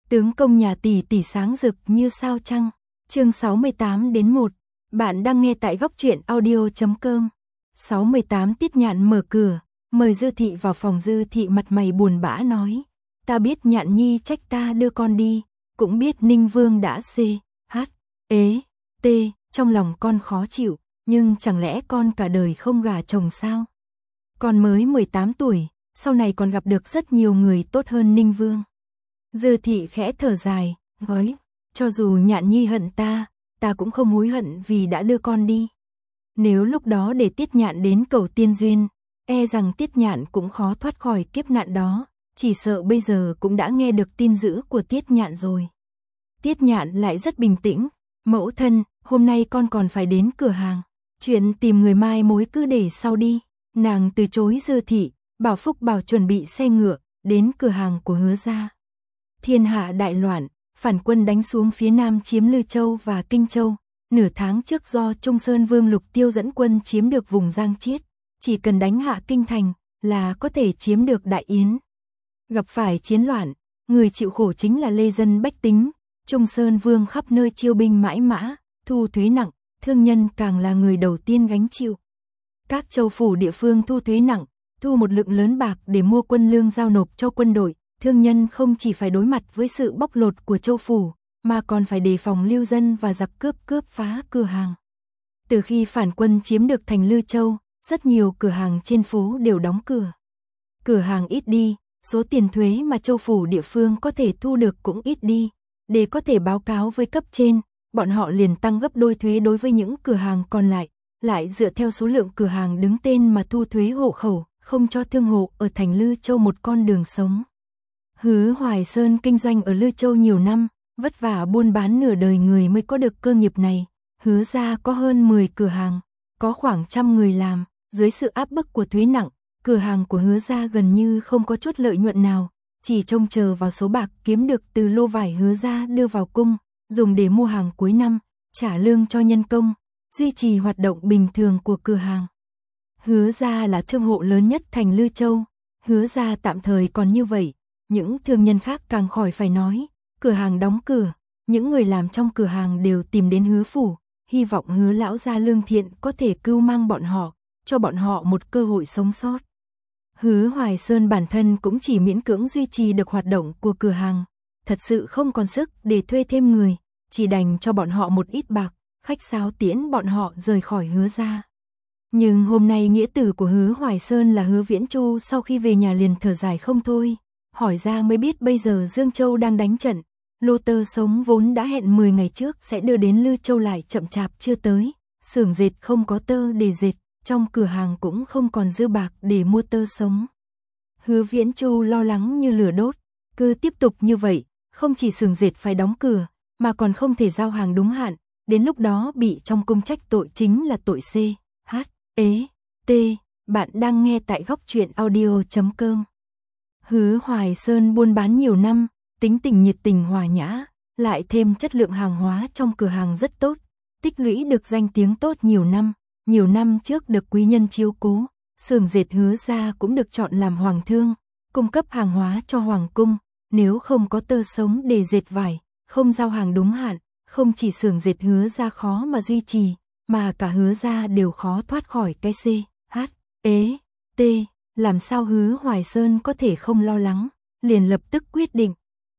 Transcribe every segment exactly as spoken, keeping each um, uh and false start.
Tướng công nhà tỷ tỷ sáng rực như sao trăng. Chương sáu mươi tám đến một. Bạn đang nghe tại góc truyện audio chấm com. sáu mươi tám Tiết Nhạn mở cửa, mời Dư Thị vào phòng. Dư Thị mặt mày buồn bã nói: "Ta biết Nhạn nhi trách ta đưa con đi, cũng biết Ninh Vương đã c h ế t trong lòng con khó chịu, nhưng chẳng lẽ con cả đời không gả chồng sao? Con mới mười tám tuổi, sau này còn gặp được rất nhiều người tốt hơn Ninh Vương." Dư Thị khẽ thở dài, nói: "Cho dù Nhạn nhi hận ta, ta cũng không hối hận vì đã đưa con đi. Nếu lúc đó để Tiết Nhạn đến cầu tiên duyên, e rằng Tiết Nhạn cũng khó thoát khỏi kiếp nạn đó, chỉ sợ bây giờ cũng đã nghe được tin dữ của Tiết Nhạn rồi." Tiết Nhạn lại rất bình tĩnh: "Mẫu thân, hôm nay con còn phải đến cửa hàng, chuyện tìm người mai mối cứ để sau đi." Nàng từ chối Dư Thị, bảo Phúc Bảo chuẩn bị xe ngựa, đến cửa hàng của Hứa gia. Thiên hạ đại loạn, phản quân đánh xuống phía nam chiếm Lư Châu và Kinh Châu. Nửa tháng trước do Trung Sơn Vương Lục Tiêu dẫn quân chiếm được vùng Giang Chiết, chỉ cần đánh hạ kinh thành là có thể chiếm được Đại Yến. Gặp phải chiến loạn, người chịu khổ chính là lê dân bách tính. Trung Sơn Vương khắp nơi chiêu binh mãi mã, thu thuế nặng, thương nhân càng là người đầu tiên gánh chịu. Các châu phủ địa phương thu thuế nặng, thu một lượng lớn bạc để mua quân lương giao nộp cho quân đội. Thương nhân không chỉ phải đối mặt với sự bóc lột của châu phủ, mà còn phải đề phòng lưu dân và giặc cướp cướp phá cửa hàng. Từ khi phản quân chiếm được thành Lư Châu, rất nhiều cửa hàng trên phố đều đóng cửa. Cửa hàng ít đi, số tiền thuế mà châu phủ địa phương có thể thu được cũng ít đi. Để có thể báo cáo với cấp trên, bọn họ liền tăng gấp đôi thuế đối với những cửa hàng còn lại, lại dựa theo số lượng cửa hàng đứng tên mà thu thuế hộ khẩu, không cho thương hộ ở thành Lư Châu một con đường sống. Hứa Hoài Sơn kinh doanh ở Lư Châu nhiều năm, vất vả buôn bán nửa đời người mới có được cơ nghiệp này. Hứa gia có hơn mười cửa hàng, có khoảng trăm người làm, dưới sự áp bức của thuế nặng, cửa hàng của Hứa gia gần như không có chút lợi nhuận nào, chỉ trông chờ vào số bạc kiếm được từ lô vải Hứa gia đưa vào cung, dùng để mua hàng cuối năm, trả lương cho nhân công, duy trì hoạt động bình thường của cửa hàng. Hứa gia là thương hộ lớn nhất thành Lư Châu, Hứa gia tạm thời còn như vậy. Những thương nhân khác càng khỏi phải nói, cửa hàng đóng cửa, những người làm trong cửa hàng đều tìm đến Hứa phủ, hy vọng Hứa lão gia lương thiện có thể cưu mang bọn họ, cho bọn họ một cơ hội sống sót. Hứa Hoài Sơn bản thân cũng chỉ miễn cưỡng duy trì được hoạt động của cửa hàng, thật sự không còn sức để thuê thêm người, chỉ đành cho bọn họ một ít bạc, khách sáo tiễn bọn họ rời khỏi Hứa gia. Nhưng hôm nay nghĩa tử của Hứa Hoài Sơn là Hứa Viễn Chu sau khi về nhà liền thở dài không thôi. Hỏi ra mới biết bây giờ Dương Châu đang đánh trận, lô tơ sống vốn đã hẹn mười ngày trước sẽ đưa đến Lư Châu lại chậm chạp chưa tới, xưởng dệt không có tơ để dệt, trong cửa hàng cũng không còn dư bạc để mua tơ sống. Hứa Viễn Chu lo lắng như lửa đốt, cứ tiếp tục như vậy, không chỉ xưởng dệt phải đóng cửa, mà còn không thể giao hàng đúng hạn, đến lúc đó bị trong cung trách tội chính là tội C, H, ế, T. Bạn đang nghe tại góc truyện audio chấm com. Hứa Hoài Sơn buôn bán nhiều năm, tính tình nhiệt tình hòa nhã, lại thêm chất lượng hàng hóa trong cửa hàng rất tốt, tích lũy được danh tiếng tốt nhiều năm, nhiều năm trước được quý nhân chiếu cố, xưởng dệt Hứa gia cũng được chọn làm hoàng thương, cung cấp hàng hóa cho hoàng cung, nếu không có tơ sống để dệt vải, không giao hàng đúng hạn, không chỉ xưởng dệt Hứa gia khó mà duy trì, mà cả Hứa gia đều khó thoát khỏi cái C, H, ế, T. Làm sao Hứa Hoài Sơn có thể không lo lắng, liền lập tức quyết định: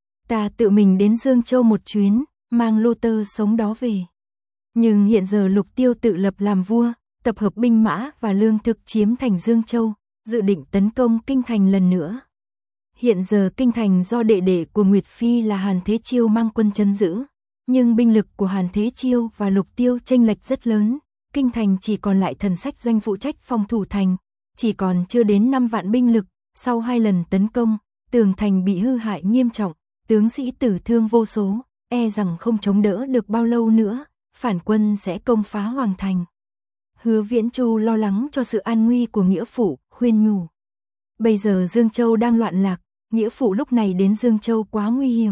ta tự mình đến Dương Châu một chuyến, mang lô tơ sống đó về. Nhưng hiện giờ Lục Tiêu tự lập làm vua, tập hợp binh mã và lương thực chiếm thành Dương Châu, dự định tấn công kinh thành lần nữa. Hiện giờ kinh thành do đệ đệ của Nguyệt Phi là Hàn Thế Chiêu mang quân trấn giữ, nhưng binh lực của Hàn Thế Chiêu và Lục Tiêu chênh lệch rất lớn, kinh thành chỉ còn lại Thần Sách Doanh phụ trách phòng thủ thành. Chỉ còn chưa đến năm vạn binh lực, sau hai lần tấn công, tường thành bị hư hại nghiêm trọng, tướng sĩ tử thương vô số, e rằng không chống đỡ được bao lâu nữa, phản quân sẽ công phá hoàng thành. Hứa Viễn Chu lo lắng cho sự an nguy của nghĩa phụ, khuyên nhủ: bây giờ Dương Châu đang loạn lạc, nghĩa phụ lúc này đến Dương Châu quá nguy hiểm.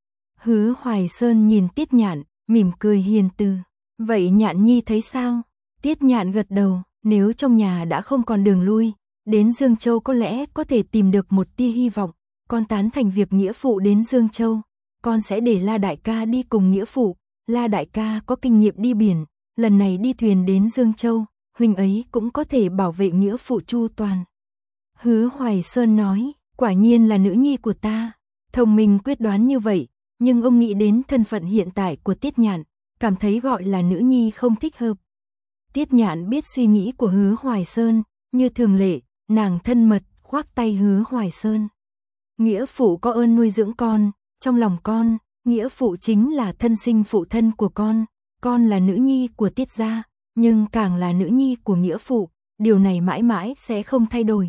Hứa Hoài Sơn nhìn Tiết Nhạn, mỉm cười hiền từ: vậy Nhạn nhi thấy sao? Tiết Nhạn gật đầu: nếu trong nhà đã không còn đường lui, đến Dương Châu có lẽ có thể tìm được một tia hy vọng, con tán thành việc nghĩa phụ đến Dương Châu, con sẽ để La đại ca đi cùng nghĩa phụ, La đại ca có kinh nghiệm đi biển, lần này đi thuyền đến Dương Châu, huynh ấy cũng có thể bảo vệ nghĩa phụ chu toàn. Hứa Hoài Sơn nói, quả nhiên là nữ nhi của ta. Thông minh quyết đoán như vậy, nhưng ông nghĩ đến thân phận hiện tại của Tiết Nhạn, cảm thấy gọi là nữ nhi không thích hợp. Tiết Nhạn biết suy nghĩ của Hứa Hoài Sơn, như thường lệ, nàng thân mật khoác tay Hứa Hoài Sơn. Nghĩa phụ có ơn nuôi dưỡng con, trong lòng con, nghĩa phụ chính là thân sinh phụ thân của con, con là nữ nhi của Tiết gia, nhưng càng là nữ nhi của nghĩa phụ, điều này mãi mãi sẽ không thay đổi.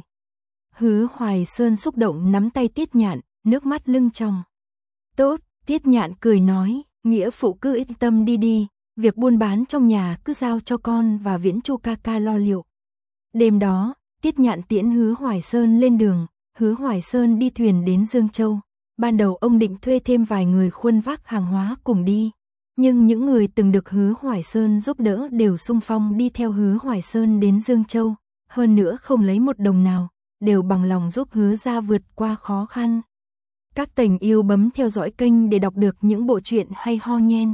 Hứa Hoài Sơn xúc động nắm tay Tiết Nhạn, nước mắt lưng tròng. Tốt, Tiết Nhạn cười nói, nghĩa phụ cứ yên tâm đi đi, việc buôn bán trong nhà cứ giao cho con và Viễn Chu ca ca lo liệu. Đêm đó, Tiết Nhạn tiễn Hứa Hoài Sơn lên đường, Hứa Hoài Sơn đi thuyền đến Dương Châu. Ban đầu ông định thuê thêm vài người khuân vác hàng hóa cùng đi, nhưng những người từng được Hứa Hoài Sơn giúp đỡ đều xung phong đi theo Hứa Hoài Sơn đến Dương Châu, hơn nữa không lấy một đồng nào, đều bằng lòng giúp Hứa gia vượt qua khó khăn. Các tình yêu bấm theo dõi kênh để đọc được những bộ truyện hay ho nhen.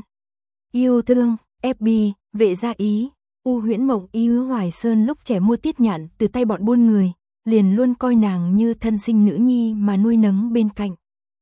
Yêu thương, ép bê, Vệ Gia Ý, U Huyễn Mộng. Hứa Hoài Sơn lúc trẻ mua Tiết Nhạn từ tay bọn buôn người, liền luôn coi nàng như thân sinh nữ nhi mà nuôi nấng bên cạnh.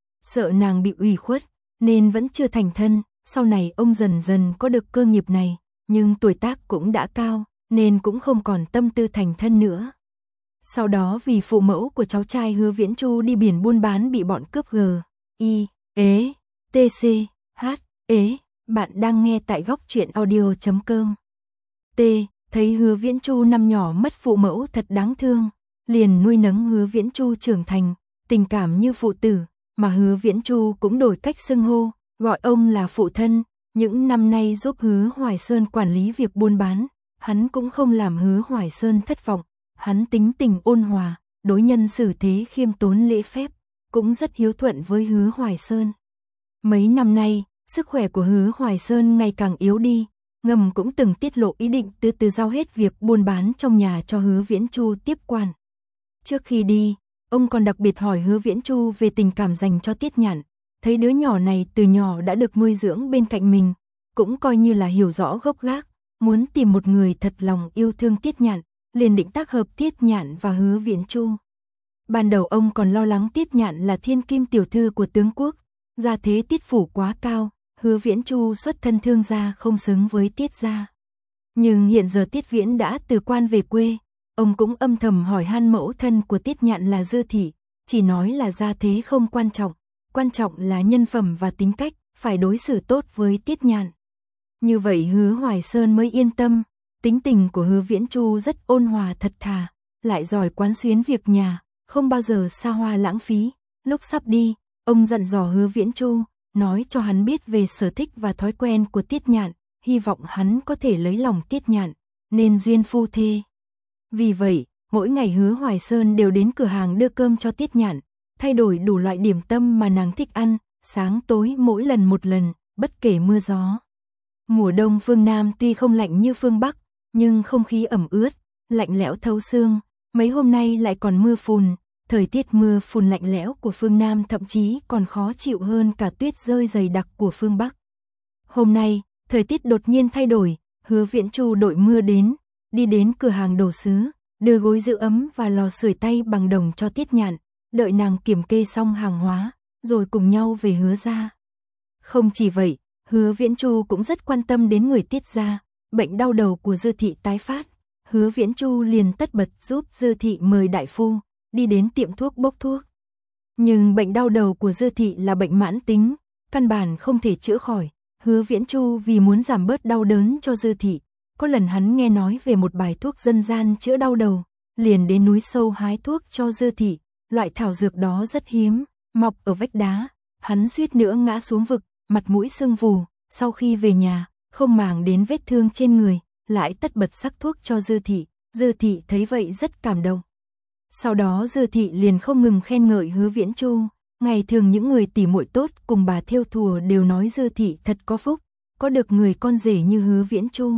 Sợ nàng bị ủy khuất, nên vẫn chưa thành thân, sau này ông dần dần có được cơ nghiệp này, nhưng tuổi tác cũng đã cao, nên cũng không còn tâm tư thành thân nữa. Sau đó vì phụ mẫu của cháu trai Hứa Viễn Chu đi biển buôn bán bị bọn cướp G, I, ế, tê xê, H, ế, bạn đang nghe tại góc truyện audio chấm com. T, thấy Hứa Viễn Chu năm nhỏ mất phụ mẫu thật đáng thương, liền nuôi nấng Hứa Viễn Chu trưởng thành, tình cảm như phụ tử, mà Hứa Viễn Chu cũng đổi cách xưng hô, gọi ông là phụ thân. Những năm nay giúp Hứa Hoài Sơn quản lý việc buôn bán, hắn cũng không làm Hứa Hoài Sơn thất vọng. Hắn tính tình ôn hòa, đối nhân xử thế khiêm tốn lễ phép, cũng rất hiếu thuận với Hứa Hoài Sơn. Mấy năm nay, sức khỏe của Hứa Hoài Sơn ngày càng yếu đi, ngầm cũng từng tiết lộ ý định từ từ giao hết việc buôn bán trong nhà cho Hứa Viễn Chu tiếp quản. Trước khi đi, ông còn đặc biệt hỏi Hứa Viễn Chu về tình cảm dành cho Tiết Nhạn, thấy đứa nhỏ này từ nhỏ đã được nuôi dưỡng bên cạnh mình, cũng coi như là hiểu rõ gốc gác, muốn tìm một người thật lòng yêu thương Tiết Nhạn, liền định tác hợp Tiết Nhạn và Hứa Viễn Chu. Ban đầu ông còn lo lắng Tiết Nhạn là thiên kim tiểu thư của tướng quốc, gia thế Tiết phủ quá cao, Hứa Viễn Chu xuất thân thương gia không xứng với Tiết gia. Nhưng hiện giờ Tiết Viễn đã từ quan về quê, ông cũng âm thầm hỏi han mẫu thân của Tiết Nhạn là Dư thị, chỉ nói là gia thế không quan trọng, quan trọng là nhân phẩm và tính cách, phải đối xử tốt với Tiết Nhạn. Như vậy Hứa Hoài Sơn mới yên tâm. Tính tình của Hứa Viễn Chu rất ôn hòa thật thà, lại giỏi quán xuyến việc nhà, không bao giờ xa hoa lãng phí. Lúc sắp đi, ông dặn dò Hứa Viễn Chu, nói cho hắn biết về sở thích và thói quen của Tiết Nhạn, hy vọng hắn có thể lấy lòng Tiết Nhạn, nên duyên phu thê. Vì vậy, mỗi ngày Hứa Hoài Sơn đều đến cửa hàng đưa cơm cho Tiết Nhạn, thay đổi đủ loại điểm tâm mà nàng thích ăn, sáng tối mỗi lần một lần, bất kể mưa gió. Mùa đông phương Nam tuy không lạnh như phương Bắc, nhưng không khí ẩm ướt, lạnh lẽo thấu xương, mấy hôm nay lại còn mưa phùn, thời tiết mưa phùn lạnh lẽo của phương Nam thậm chí còn khó chịu hơn cả tuyết rơi dày đặc của phương Bắc. Hôm nay, thời tiết đột nhiên thay đổi, Hứa Viễn Chu đội mưa đến, đi đến cửa hàng đồ sứ, đưa gối giữ ấm và lò sưởi tay bằng đồng cho Tiết Nhạn, đợi nàng kiểm kê xong hàng hóa, rồi cùng nhau về Hứa gia. Không chỉ vậy, Hứa Viễn Chu cũng rất quan tâm đến người Tiết gia. Bệnh đau đầu của Dư thị tái phát, Hứa Viễn Chu liền tất bật giúp Dư thị mời đại phu, đi đến tiệm thuốc bốc thuốc. Nhưng bệnh đau đầu của Dư thị là bệnh mãn tính, căn bản không thể chữa khỏi. Hứa Viễn Chu vì muốn giảm bớt đau đớn cho Dư thị, có lần hắn nghe nói về một bài thuốc dân gian chữa đau đầu, liền đến núi sâu hái thuốc cho Dư thị. Loại thảo dược đó rất hiếm, mọc ở vách đá, hắn suýt nữa ngã xuống vực, mặt mũi sưng vù. Sau khi về nhà, không màng đến vết thương trên người, lại tất bật sắc thuốc cho Dư thị. Dư thị thấy vậy rất cảm động. Sau đó Dư thị liền không ngừng khen ngợi Hứa Viễn Chu. Ngày thường những người tỉ muội tốt cùng bà thêu thùa đều nói Dư thị thật có phúc, có được người con rể như Hứa Viễn Chu.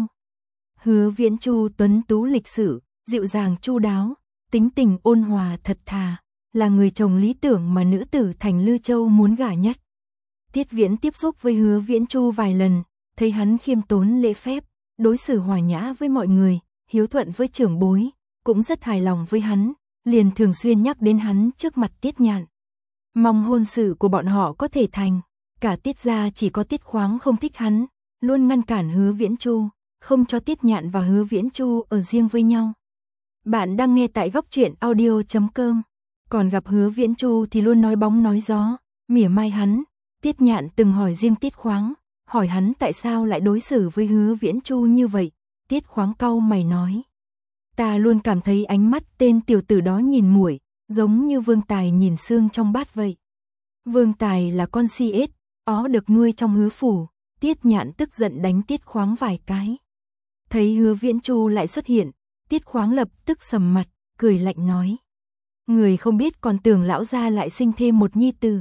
Hứa Viễn Chu tuấn tú lịch sự, dịu dàng chu đáo, tính tình ôn hòa thật thà, là người chồng lý tưởng mà nữ tử thành Lư Châu muốn gả nhất. Tiết Viễn tiếp xúc với Hứa Viễn Chu vài lần, thấy hắn khiêm tốn lễ phép, đối xử hòa nhã với mọi người, hiếu thuận với trưởng bối, cũng rất hài lòng với hắn, liền thường xuyên nhắc đến hắn trước mặt Tiết Nhạn. Mong hôn sự của bọn họ có thể thành, cả Tiết gia chỉ có Tiết Khoáng không thích hắn, luôn ngăn cản Hứa Viễn Chu, không cho Tiết Nhạn và Hứa Viễn Chu ở riêng với nhau. Bạn đang nghe tại góc truyện audio chấm com. Còn gặp Hứa Viễn Chu thì luôn nói bóng nói gió, mỉa mai hắn. Tiết Nhạn từng hỏi riêng Tiết Khoáng, hỏi hắn tại sao lại đối xử với Hứa Viễn Chu như vậy. Tiết Khoáng cau mày nói: "Ta luôn cảm thấy ánh mắt tên tiểu tử đó nhìn muội, giống như Vương Tài nhìn xương trong bát vậy." Vương Tài là con si ếch, ó được nuôi trong Hứa phủ. Tiết Nhạn tức giận đánh Tiết Khoáng vài cái. Thấy Hứa Viễn Chu lại xuất hiện, Tiết Khoáng lập tức sầm mặt, cười lạnh nói: "Người không biết còn tưởng lão gia lại sinh thêm một nhi tử.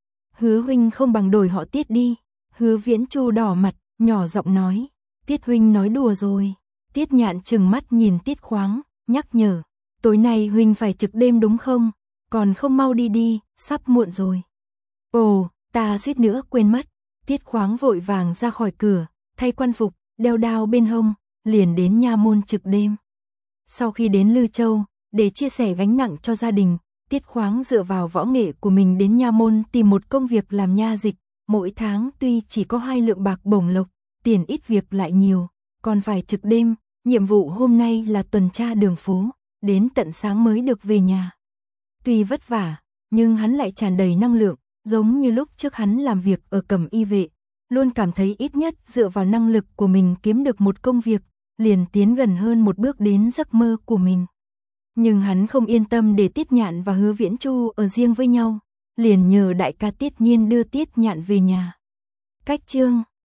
Hứa huynh không bằng đổi họ Tiết đi." Hứa Viễn Chu đỏ mặt, nhỏ giọng nói: "Tiết huynh nói đùa rồi." Tiết Nhạn trừng mắt nhìn Tiết Khoáng, nhắc nhở: "Tối nay huynh phải trực đêm đúng không? Còn không mau đi đi, sắp muộn rồi." "Ồ, ta suýt nữa quên mất." Tiết Khoáng vội vàng ra khỏi cửa, thay quan phục, đeo đao bên hông, liền đến nha môn trực đêm. Sau khi đến Lư Châu, để chia sẻ gánh nặng cho gia đình, Tiết Khoáng dựa vào võ nghệ của mình đến nha môn tìm một công việc làm nha dịch, mỗi tháng tuy chỉ có hai lượng bạc bổng lộc, tiền ít việc lại nhiều, còn phải trực đêm, nhiệm vụ hôm nay là tuần tra đường phố, đến tận sáng mới được về nhà. Tuy vất vả, nhưng hắn lại tràn đầy năng lượng, giống như lúc trước hắn làm việc ở Cẩm Y vệ, luôn cảm thấy ít nhất dựa vào năng lực của mình kiếm được một công việc, liền tiến gần hơn một bước đến giấc mơ của mình. Nhưng hắn không yên tâm để Tiết Nhạn và Hứa Viễn Chu ở riêng với nhau, liền nhờ đại ca Tiết Nhiên đưa Tiết Nhạn về nhà. Cách chương